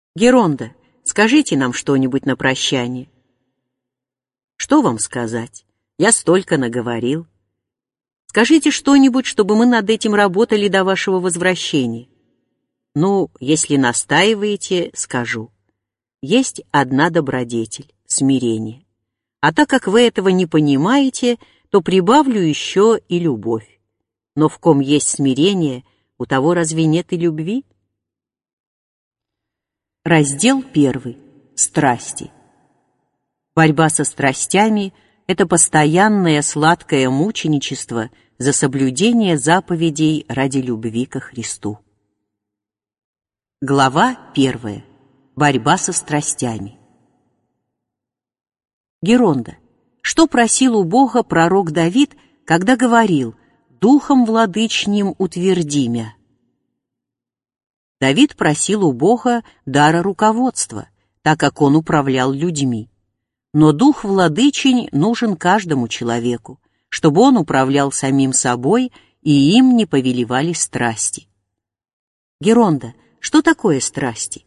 Геронда, скажите нам что-нибудь на прощание. Что вам сказать? Я столько наговорил. Скажите что-нибудь, чтобы мы над этим работали до вашего возвращения. Ну, если настаиваете, скажу. Есть одна добродетель — смирение. А так как вы этого не понимаете, то прибавлю еще и любовь. Но в ком есть смирение, у того разве нет и любви? Раздел 1. Страсти. Борьба со страстями — это постоянное сладкое мученичество за соблюдение заповедей ради любви ко Христу. Глава 1. Борьба со страстями. Геронда, что просил у Бога пророк Давид, когда говорил: «Духом владычним утверди мя»? Давид просил у Бога дара руководства, так как он управлял людьми. Но дух владычень нужен каждому человеку, чтобы он управлял самим собой и им не повелевали страсти. Геронда, что такое страсти?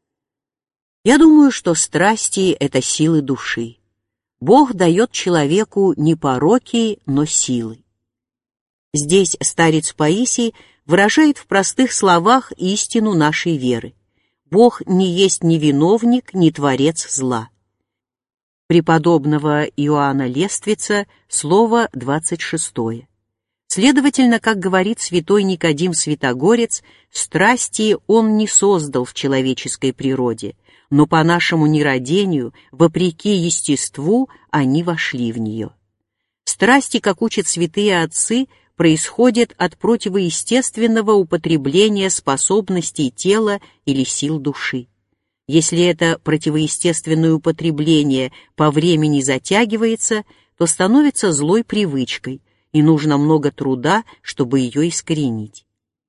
Я думаю, что страсти — это силы души. Бог дает человеку не пороки, но силы. Здесь старец Паисий выражает в простых словах истину нашей веры. Бог не есть ни виновник, ни творец зла. Преподобного Иоанна Лествица, слово 26. Следовательно, как говорит святой Никодим Святогорец, страсти он не создал в человеческой природе, но по нашему нерадению, вопреки естеству, они вошли в нее. Страсти, как учат святые отцы, происходят от противоестественного употребления способностей тела или сил души. Если это противоестественное употребление по времени затягивается, то становится злой привычкой, и нужно много труда, чтобы ее искоренить.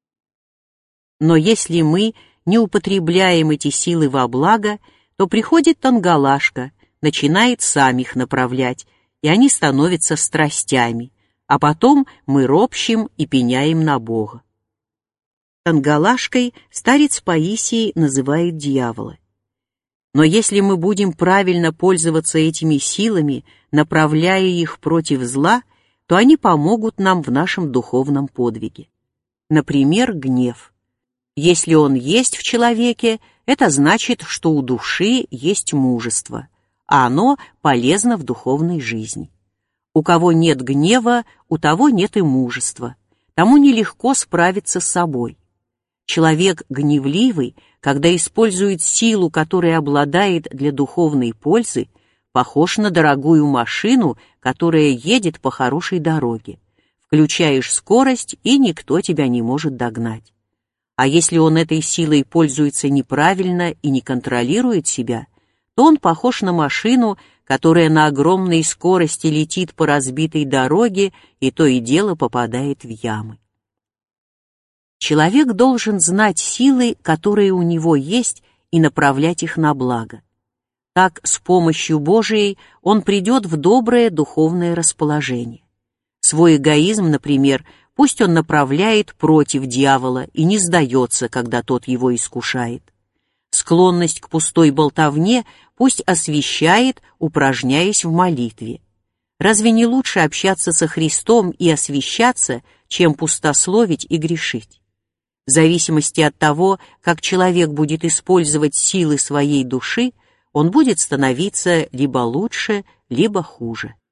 Но если мы не употребляем эти силы во благо, то приходит Тангалашка, начинает сам их направлять, и они становятся страстями, а потом мы ропщим и пеняем на Бога. Тангалашкой старец Паисий называет дьявола. Но если мы будем правильно пользоваться этими силами, направляя их против зла, то они помогут нам в нашем духовном подвиге. Например, гнев. Если он есть в человеке, это значит, что у души есть мужество, а оно полезно в духовной жизни. У кого нет гнева, у того нет и мужества. Тому нелегко справиться с собой. Человек гневливый, когда использует силу, которой обладает для духовной пользы, похож на дорогую машину, которая едет по хорошей дороге. Включаешь скорость, и никто тебя не может догнать. А если он этой силой пользуется неправильно и не контролирует себя, то он похож на машину, которая на огромной скорости летит по разбитой дороге и то и дело попадает в ямы. Человек должен знать силы, которые у него есть, и направлять их на благо. Так, с помощью Божией он придет в доброе духовное расположение. Свой эгоизм, например, пусть он направляет против дьявола и не сдается, когда тот его искушает. Склонность к пустой болтовне пусть освящает, упражняясь в молитве. Разве не лучше общаться со Христом и освящаться, чем пустословить и грешить? В зависимости от того, как человек будет использовать силы своей души, он будет становиться либо лучше, либо хуже.